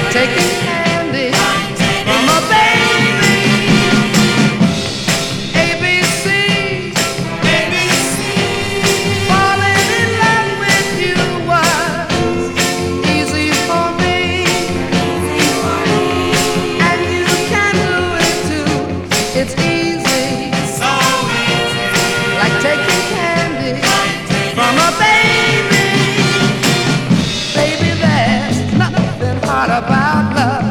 taking candy from a baby. ABC, falling in love with you was easy for me, and you can do it too. It's easy, like taking candy from a baby. Baby, there's nothing hard about love.